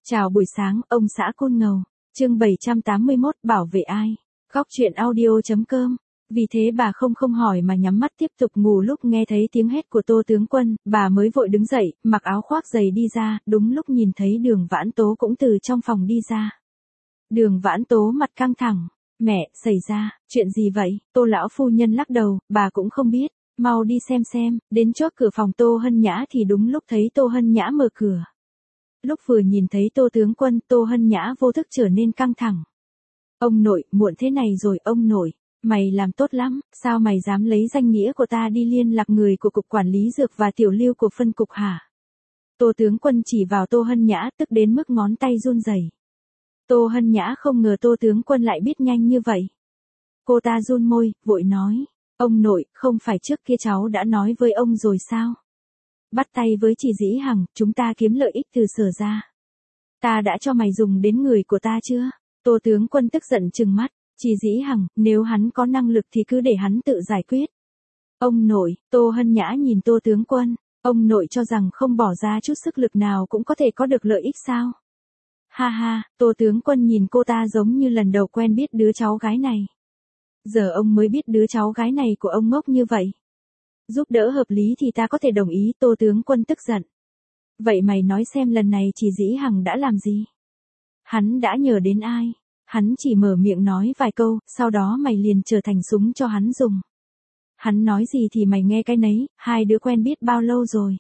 Chào buổi sáng, ông xã Côn Ngầu. Chương 781, bảo vệ ai? Góc truyện audio.com. Vì thế bà không hỏi mà nhắm mắt tiếp tục ngủ. Lúc nghe thấy tiếng hét của Tô tướng quân, bà mới vội đứng dậy, mặc áo khoác dày đi ra, đúng lúc nhìn thấy Đường Vãn Tố cũng từ trong phòng đi ra. Đường Vãn Tố mặt căng thẳng. Mẹ, xảy ra, chuyện gì vậy? Tô lão phu nhân lắc đầu, bà cũng không biết. Mau đi xem, đến chốt cửa phòng Tô Hân Nhã thì đúng lúc thấy Tô Hân Nhã mở cửa. Lúc vừa nhìn thấy Tô tướng quân, Tô Hân Nhã vô thức trở nên căng thẳng. Ông nội, muộn thế này rồi ông nội, mày làm tốt lắm, sao mày dám lấy danh nghĩa của ta đi liên lạc người của Cục Quản lý Dược và Tiểu Lưu của phân cục hả? Tô tướng quân chỉ vào Tô Hân Nhã tức đến mức ngón tay run rẩy. Tô Hân Nhã không ngờ Tô tướng quân lại biết nhanh như vậy. Cô ta run môi, vội nói, ông nội, không phải trước kia cháu đã nói với ông rồi sao? Bắt tay với chị Dĩ Hằng, chúng ta kiếm lợi ích từ Sở ra. Ta đã cho mày dùng đến người của ta chưa? Tô tướng quân tức giận trừng mắt, chị Dĩ Hằng, nếu hắn có năng lực thì cứ để hắn tự giải quyết. Ông nội, Tô Hân Nhã nhìn Tô tướng quân, ông nội cho rằng không bỏ ra chút sức lực nào cũng có thể có được lợi ích sao? Ha ha, Tô tướng quân nhìn cô ta giống như lần đầu quen biết đứa cháu gái này. Giờ ông mới biết đứa cháu gái này của ông ngốc như vậy. Giúp đỡ hợp lý thì ta có thể đồng ý. Tô tướng quân tức giận. Vậy mày nói xem lần này chị Dĩ Hằng đã làm gì? Hắn đã nhờ đến ai? Hắn chỉ mở miệng nói vài câu, sau đó mày liền trở thành súng cho hắn dùng. Hắn nói gì thì mày nghe cái nấy, hai đứa quen biết bao lâu rồi?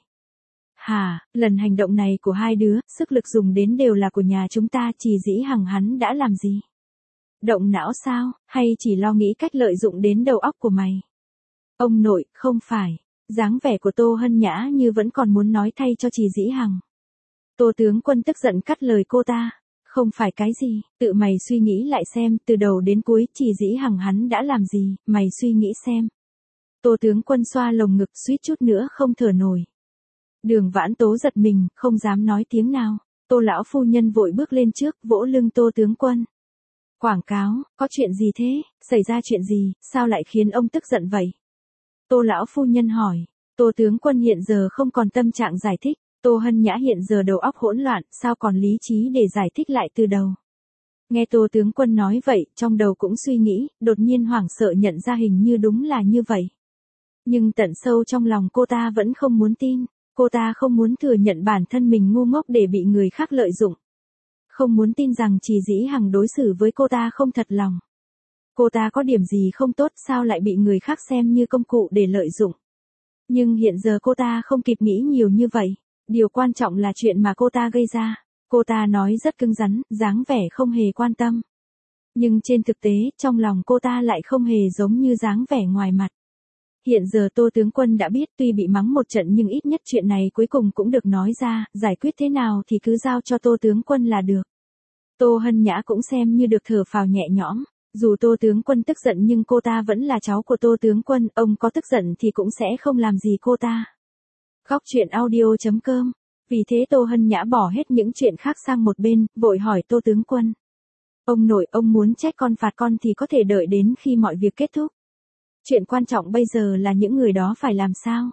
Hả, lần hành động này của hai đứa, sức lực dùng đến đều là của nhà chúng ta, chị Dĩ Hằng hắn đã làm gì? Động não sao, hay chỉ lo nghĩ cách lợi dụng đến đầu óc của mày? Ông nội, không phải. Dáng vẻ của Tô Hân Nhã như vẫn còn muốn nói thay cho chị Dĩ Hằng. Tô tướng quân tức giận cắt lời cô ta. Không phải cái gì, tự mày suy nghĩ lại xem, từ đầu đến cuối, chị Dĩ Hằng hắn đã làm gì, mày suy nghĩ xem. Tô tướng quân xoa lồng ngực suýt chút nữa không thở nổi. Đường Vãn Tố giật mình, không dám nói tiếng nào. Tô lão phu nhân vội bước lên trước, vỗ lưng Tô tướng quân. Quảng cáo, có chuyện gì thế, xảy ra chuyện gì, sao lại khiến ông tức giận vậy? Tô lão phu nhân hỏi. Tô tướng quân hiện giờ không còn tâm trạng giải thích. Tô Hân Nhã hiện giờ đầu óc hỗn loạn, sao còn lý trí để giải thích lại từ đầu. Nghe Tô tướng quân nói vậy, trong đầu cũng suy nghĩ, đột nhiên hoảng sợ nhận ra hình như đúng là như vậy. Nhưng tận sâu trong lòng cô ta vẫn không muốn tin. Cô ta không muốn thừa nhận bản thân mình ngu ngốc để bị người khác lợi dụng. Không muốn tin rằng chị Dĩ Hằng đối xử với cô ta không thật lòng. Cô ta có điểm gì không tốt sao lại bị người khác xem như công cụ để lợi dụng. Nhưng hiện giờ cô ta không kịp nghĩ nhiều như vậy. Điều quan trọng là chuyện mà cô ta gây ra. Cô ta nói rất cứng rắn, dáng vẻ không hề quan tâm. Nhưng trên thực tế, trong lòng cô ta lại không hề giống như dáng vẻ ngoài mặt. Hiện giờ Tô tướng quân đã biết tuy bị mắng một trận nhưng ít nhất chuyện này cuối cùng cũng được nói ra, giải quyết thế nào thì cứ giao cho Tô tướng quân là được. Tô Hân Nhã cũng xem như được thở phào nhẹ nhõm. Dù Tô tướng quân tức giận nhưng cô ta vẫn là cháu của Tô tướng quân, ông có tức giận thì cũng sẽ không làm gì cô ta. Góc truyện audio.com. Vì thế Tô Hân Nhã bỏ hết những chuyện khác sang một bên, vội hỏi Tô tướng quân. Ông nội, ông muốn trách con phạt con thì có thể đợi đến khi mọi việc kết thúc. Chuyện quan trọng bây giờ là những người đó phải làm sao?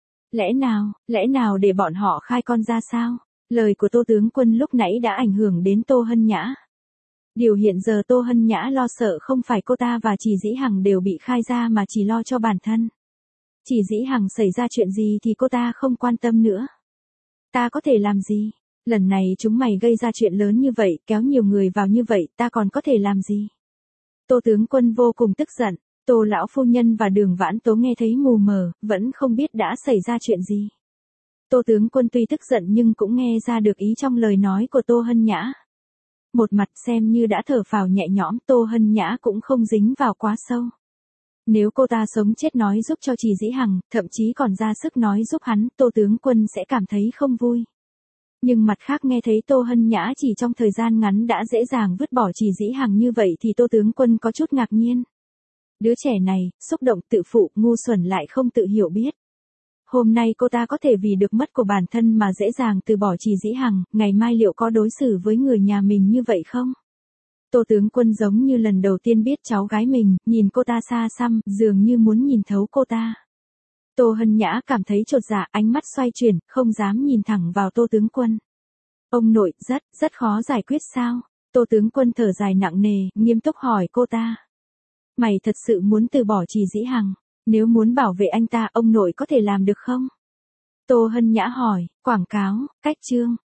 Lẽ nào để bọn họ khai con ra sao? Lời của Tô tướng quân lúc nãy đã ảnh hưởng đến Tô Hân Nhã. Điều hiện giờ Tô Hân Nhã lo sợ không phải cô ta và chị Dĩ Hằng đều bị khai ra mà chỉ lo cho bản thân. Chị Dĩ Hằng xảy ra chuyện gì thì cô ta không quan tâm nữa. Ta có thể làm gì? Lần này chúng mày gây ra chuyện lớn như vậy, kéo nhiều người vào như vậy, ta còn có thể làm gì? Tô tướng quân vô cùng tức giận. Tô lão phu nhân và Đường Vãn Tố nghe thấy mù mờ, vẫn không biết đã xảy ra chuyện gì. Tô tướng quân tuy tức giận nhưng cũng nghe ra được ý trong lời nói của Tô Hân Nhã. Một mặt xem như đã thở phào nhẹ nhõm, Tô Hân Nhã cũng không dính vào quá sâu. Nếu cô ta sống chết nói giúp cho chị Dĩ Hằng, thậm chí còn ra sức nói giúp hắn, Tô tướng quân sẽ cảm thấy không vui. Nhưng mặt khác nghe thấy Tô Hân Nhã chỉ trong thời gian ngắn đã dễ dàng vứt bỏ chị Dĩ Hằng như vậy thì Tô tướng quân có chút ngạc nhiên. Đứa trẻ này, xúc động tự phụ, ngu xuẩn lại không tự hiểu biết. Hôm nay cô ta có thể vì được mất của bản thân mà dễ dàng từ bỏ chị Dĩ Hằng, ngày mai liệu có đối xử với người nhà mình như vậy không? Tô tướng quân giống như lần đầu tiên biết cháu gái mình, nhìn cô ta xa xăm, dường như muốn nhìn thấu cô ta. Tô Hân Nhã cảm thấy chột dạ, ánh mắt xoay chuyển, không dám nhìn thẳng vào Tô tướng quân. Ông nội, rất khó giải quyết sao? Tô tướng quân thở dài nặng nề, nghiêm túc hỏi cô ta. Mày thật sự muốn từ bỏ Trì Dĩ Hằng? Nếu muốn bảo vệ anh ta, ông nội có thể làm được không? Tô Hân Nhã hỏi, quảng cáo, cách chương.